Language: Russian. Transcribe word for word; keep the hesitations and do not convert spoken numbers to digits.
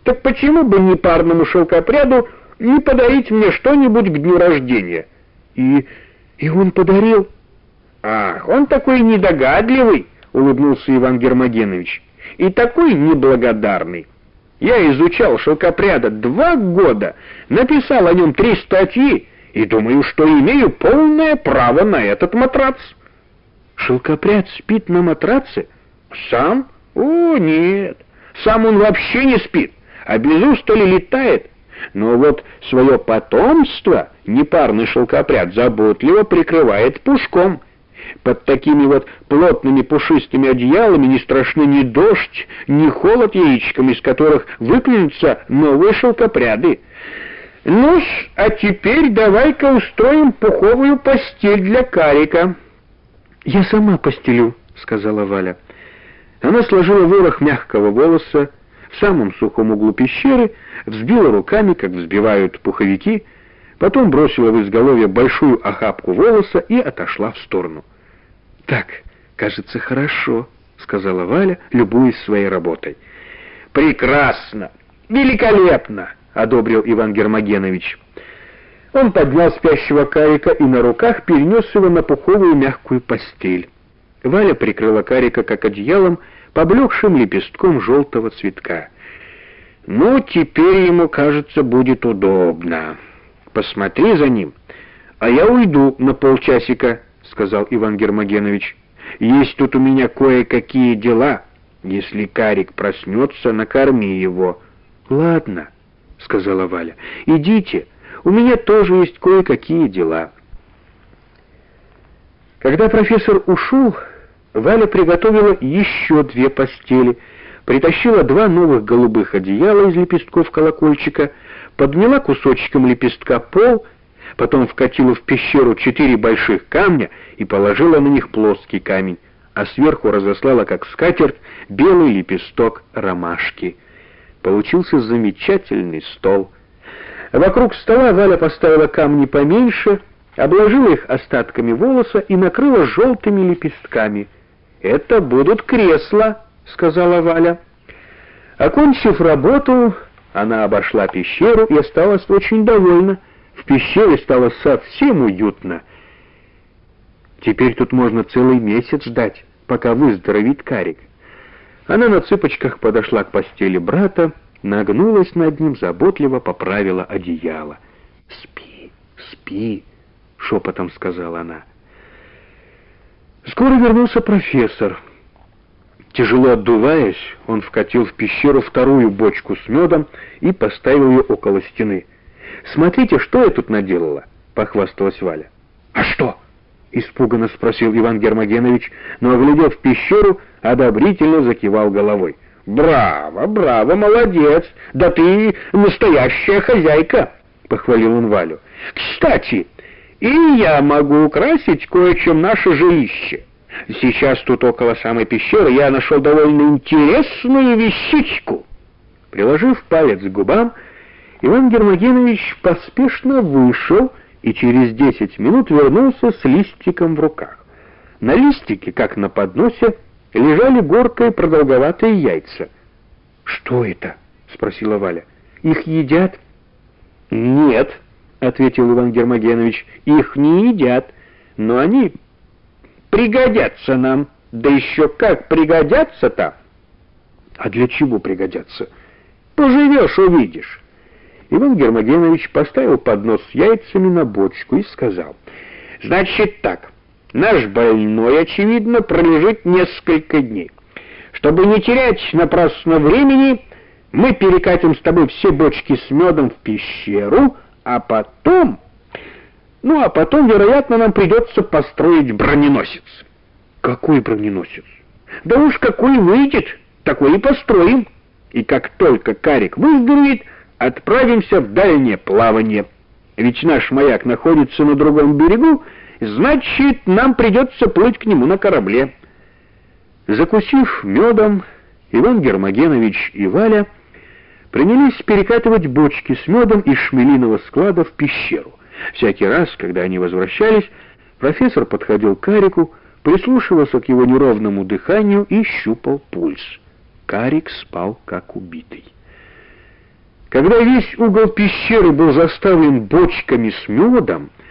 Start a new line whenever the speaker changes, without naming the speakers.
Так почему бы непарному шелкопряду не подарить мне что-нибудь к дню рождения?
И... и он подарил?
Ах, он такой недогадливый, улыбнулся Иван Гермогенович, и такой неблагодарный. Я изучал шелкопряда два года, написал о нем три статьи и думаю, что имею полное право на этот матрац.
Шелкопряд спит на матраце?
Сам? О, нет, сам он вообще не спит, а без устали летает. Но вот свое потомство непарный шелкопряд заботливо прикрывает пушком. Под такими вот плотными пушистыми одеялами не страшны ни дождь, ни холод яичком, из которых выклюнутся новые шелкопряды. Ну-с, а теперь давай-ка устроим пуховую постель для Карика.
Я сама постелю, сказала Валя. Она сложила ворох мягкого волоса в самом сухом углу пещеры, взбила руками, как взбивают пуховики, потом бросила в изголовье большую охапку волоса и отошла в сторону. «Так, кажется, хорошо», — сказала Валя, любуясь своей работой.
«Прекрасно! Великолепно!» — одобрил Иван Гермогенович.
Он поднял спящего Карика и на руках перенес его на пуховую мягкую постель. Валя прикрыла Карика как одеялом, поблекшим лепестком желтого цветка.
«Ну, теперь ему, кажется, будет удобно. Посмотри за ним, а я уйду на полчасика», — сказал Иван Гермогенович. «Есть тут у меня кое-какие дела. Если Карик проснется, накорми его».
«Ладно», — сказала Валя, — «идите, у меня тоже есть кое-какие дела». Когда профессор ушел, Валя приготовила еще две постели, притащила два новых голубых одеяла из лепестков колокольчика, подняла кусочком лепестка пол, потом вкатила в пещеру четыре больших камня и положила на них плоский камень, а сверху разослала, как скатерть, белый лепесток ромашки. Получился замечательный стол. Вокруг стола Валя поставила камни поменьше, обложила их остатками волоса и накрыла желтыми лепестками. «Это будут кресла», — сказала Валя. Окончив работу, она обошла пещеру и осталась очень довольна. В пещере стало совсем уютно. Теперь тут можно целый месяц ждать, пока выздоровеет Карик. Она на цыпочках подошла к постели брата, нагнулась над ним, заботливо поправила одеяло. «Спи, спи», — шепотом сказала она. Скоро вернулся профессор. Тяжело отдуваясь, он вкатил в пещеру вторую бочку с медом и поставил ее около стены. «Смотрите, что я тут наделала», — похвасталась Валя. «А что?» — испуганно спросил Иван Гермогенович, но, оглядев пещеру, одобрительно закивал головой. «Браво, браво, молодец! Да ты настоящая хозяйка!» — похвалил он Валю. «Кстати, и я могу украсить кое-чем наше жилище. Сейчас тут около самой пещеры я нашел довольно интересную вещичку». Приложив палец к губам, Иван Гермогенович поспешно вышел и через десять минут вернулся с листиком в руках. На листике, как на подносе, лежали горкой продолговатые яйца. «Что это?» — спросила Валя. «Их едят?» «Нет», — ответил Иван Гермогенович, — «их не едят, но они пригодятся нам, да еще как пригодятся-то». «А для чего пригодятся?» «Поживешь, увидишь». Иван Гермогенович поставил поднос с яйцами на бочку и сказал: «Значит так, наш больной, очевидно, пролежит несколько дней. Чтобы не терять напрасно времени, мы перекатим с тобой все бочки с медом в пещеру, а потом... Ну, а потом, вероятно, нам придется построить броненосец». «Какой броненосец?» «Да уж какой выйдет, такой и построим. И как только Карик выздоровеет, отправимся в дальнее плавание. Ведь наш маяк находится на другом берегу, значит, нам придется плыть к нему на корабле». Закусив медом, Иван Гермогенович и Валя принялись перекатывать бочки с медом из шмелиного склада в пещеру. Всякий раз, когда они возвращались, профессор подходил к Карику, прислушивался к его неровному дыханию и щупал пульс. Карик спал как убитый. Когда весь угол пещеры был заставлен бочками с медом,